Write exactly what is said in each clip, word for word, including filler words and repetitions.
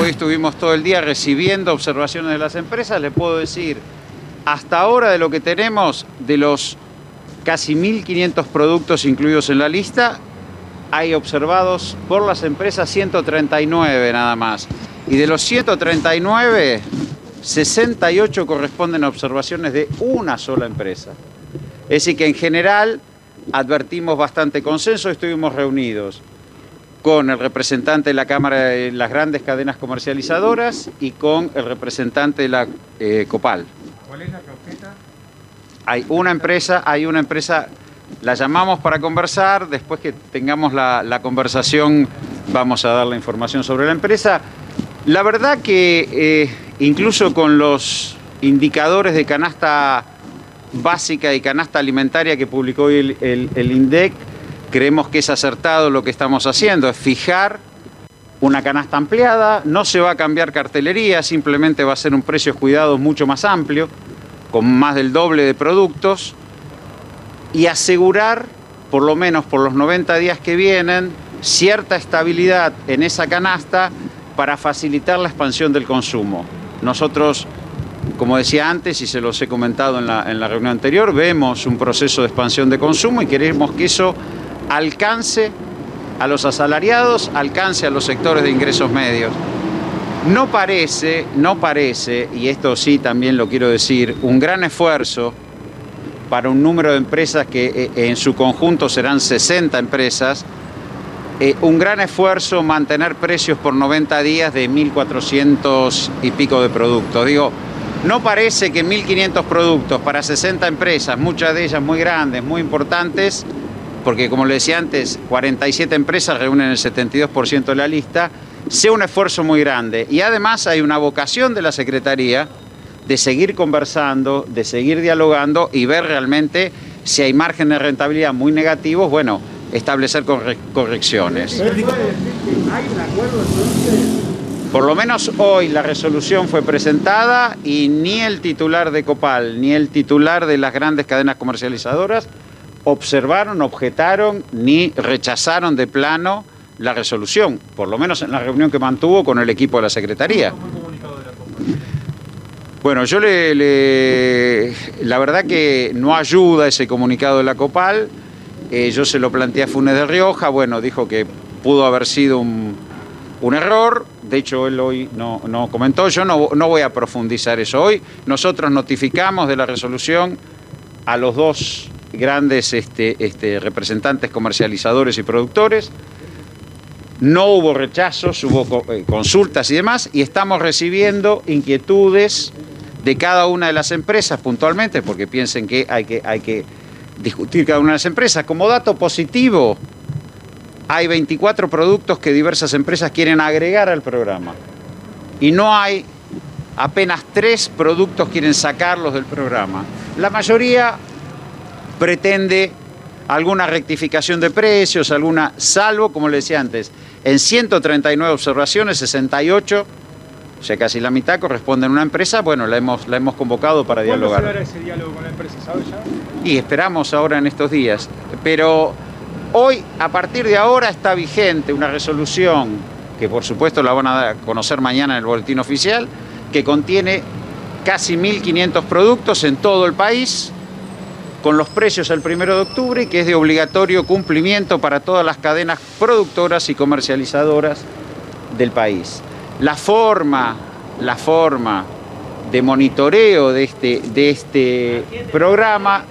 hoy estuvimos todo el día recibiendo observaciones de las empresas. Le puedo decir, hasta ahora de lo que tenemos, de los casi mil quinientos productos incluidos en la lista, hay observados por las empresas ciento treinta y nueve nada más. Y de los ciento treinta y nueve, sesenta y ocho corresponden a observaciones de una sola empresa. Es decir que en general advertimos bastante consenso. Estuvimos reunidos con el representante de la Cámara de las grandes cadenas comercializadoras y con el representante de la eh, Copal. ¿Cuál es la que objeta? Hay una empresa, hay una empresa, la llamamos para conversar, después que tengamos la, la conversación vamos a dar la información sobre la empresa. La verdad que eh, incluso con los indicadores de canasta básica y canasta alimentaria que publicó hoy el, el, el INDEC, creemos que es acertado lo que estamos haciendo, es fijar una canasta ampliada, no se va a cambiar cartelería, simplemente va a ser un precios cuidados mucho más amplio, con más del doble de productos, y asegurar, por lo menos por los noventa días que vienen, cierta estabilidad en esa canasta para facilitar la expansión del consumo. Nosotros, como decía antes y se los he comentado en la, en la reunión anterior, vemos un proceso de expansión de consumo y queremos que eso alcance a los asalariados, alcance a los sectores de ingresos medios. No parece, no parece, y esto sí también lo quiero decir, un gran esfuerzo para un número de empresas que eh, en su conjunto serán sesenta empresas, eh, un gran esfuerzo mantener precios por noventa días de mil cuatrocientos y pico de productos. Digo, no parece que mil quinientos productos para sesenta empresas, muchas de ellas muy grandes, muy importantes, porque como le decía antes, cuarenta y siete empresas reúnen el setenta y dos por ciento de la lista, sea un esfuerzo muy grande. Y además hay una vocación de la Secretaría de seguir conversando, de seguir dialogando y ver realmente si hay márgenes de rentabilidad muy negativos, bueno, establecer corre correcciones. ¿Hay un acuerdo entonces? Por lo menos hoy la resolución fue presentada y ni el titular de Copal ni el titular de las grandes cadenas comercializadoras observaron, objetaron ni rechazaron de plano la resolución, por lo menos en la reunión que mantuvo con el equipo de la Secretaría. Bueno, yo le, le... La verdad que no ayuda ese comunicado de la Copal. Eh, yo se lo planteé a Funes de Rioja, bueno, dijo que pudo haber sido un, un error. De hecho, él hoy no, no comentó. Yo no, no voy a profundizar eso hoy. Nosotros notificamos de la resolución a los dos grandes este, este, representantes comercializadores y productores. No hubo rechazos, hubo consultas y demás, y estamos recibiendo inquietudes de cada una de las empresas puntualmente, porque piensen que hay que, hay que discutir cada una de las empresas. Como dato positivo, hay veinticuatro productos que diversas empresas quieren agregar al programa. Y no hay, apenas tres productos quieren sacarlos del programa. La mayoría pretende alguna rectificación de precios, alguna, salvo, como le decía antes, en ciento treinta y nueve observaciones, sesenta y ocho, o sea, casi la mitad corresponden a una empresa, bueno, la hemos, la hemos convocado para dialogar. ¿Cuándo se dará ese diálogo con la empresa, sabes ya? Y esperamos ahora en estos días. Pero hoy, a partir de ahora, está vigente una resolución, que por supuesto la van a dar a conocer mañana en el boletín oficial, que contiene casi mil quinientos productos en todo el país, con los precios el primero de octubre y que es de obligatorio cumplimiento para todas las cadenas productoras y comercializadoras del país. La forma, la forma de monitoreo de este, de este programa,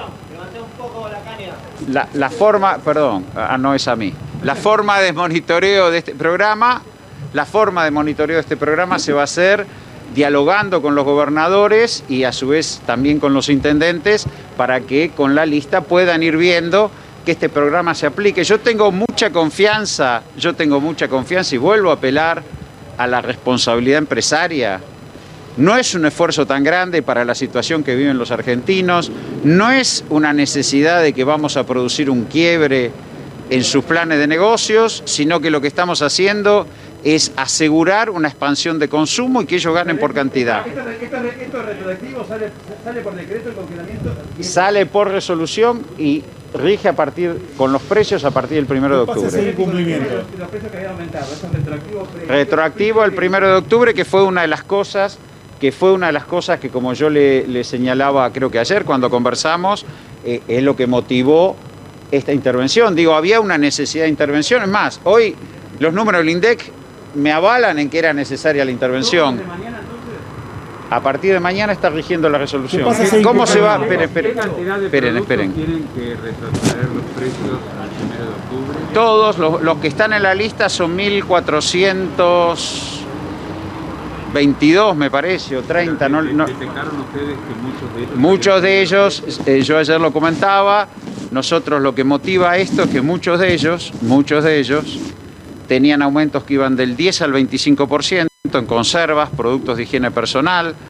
la, la forma, perdón, ah, no es a mí, la forma de monitoreo de este programa, la forma de monitoreo de este programa se va a hacer dialogando con los gobernadores y a su vez también con los intendentes para que con la lista puedan ir viendo que este programa se aplique. Yo tengo mucha confianza, yo tengo mucha confianza y vuelvo a apelar a la responsabilidad empresaria. No es un esfuerzo tan grande para la situación que viven los argentinos, no es una necesidad de que vamos a producir un quiebre en sus planes de negocios, sino que lo que estamos haciendo es asegurar una expansión de consumo y que ellos ganen por cantidad. ¿Esto, esto, esto retroactivo sale, sale por decreto el congelamiento? Sale por resolución y rige a partir, con los precios a partir del primero de octubre. Los, los precios que habían aumentado, ¿eso es retroactivo? Retroactivo el primero de octubre, que fue una de las cosas, que fue una de las cosas que, como yo le, le señalaba, creo que ayer cuando conversamos, eh, es lo que motivó esta intervención. Digo, había una necesidad de intervención. Es más, hoy los números del INDEC me avalan en que era necesaria la intervención. ¿De mañana, entonces? A partir de mañana está rigiendo la resolución. ¿Qué pasa si ¿Cómo se va? incumple? Esperen, esperen. ¿Qué cantidad de Esperen, productos esperen. tienen que retrotraer los precios al primero de octubre? Todos los, los que están en la lista son mil cuatrocientos veintidós, me parece, o treinta. No, no. ¿Detectaron ustedes que muchos de ellos... Muchos de ellos, eh, yo ayer lo comentaba, nosotros lo que motiva esto es que muchos de ellos, muchos de ellos, tenían aumentos que iban del diez al veinticinco por ciento en conservas, productos de higiene personal,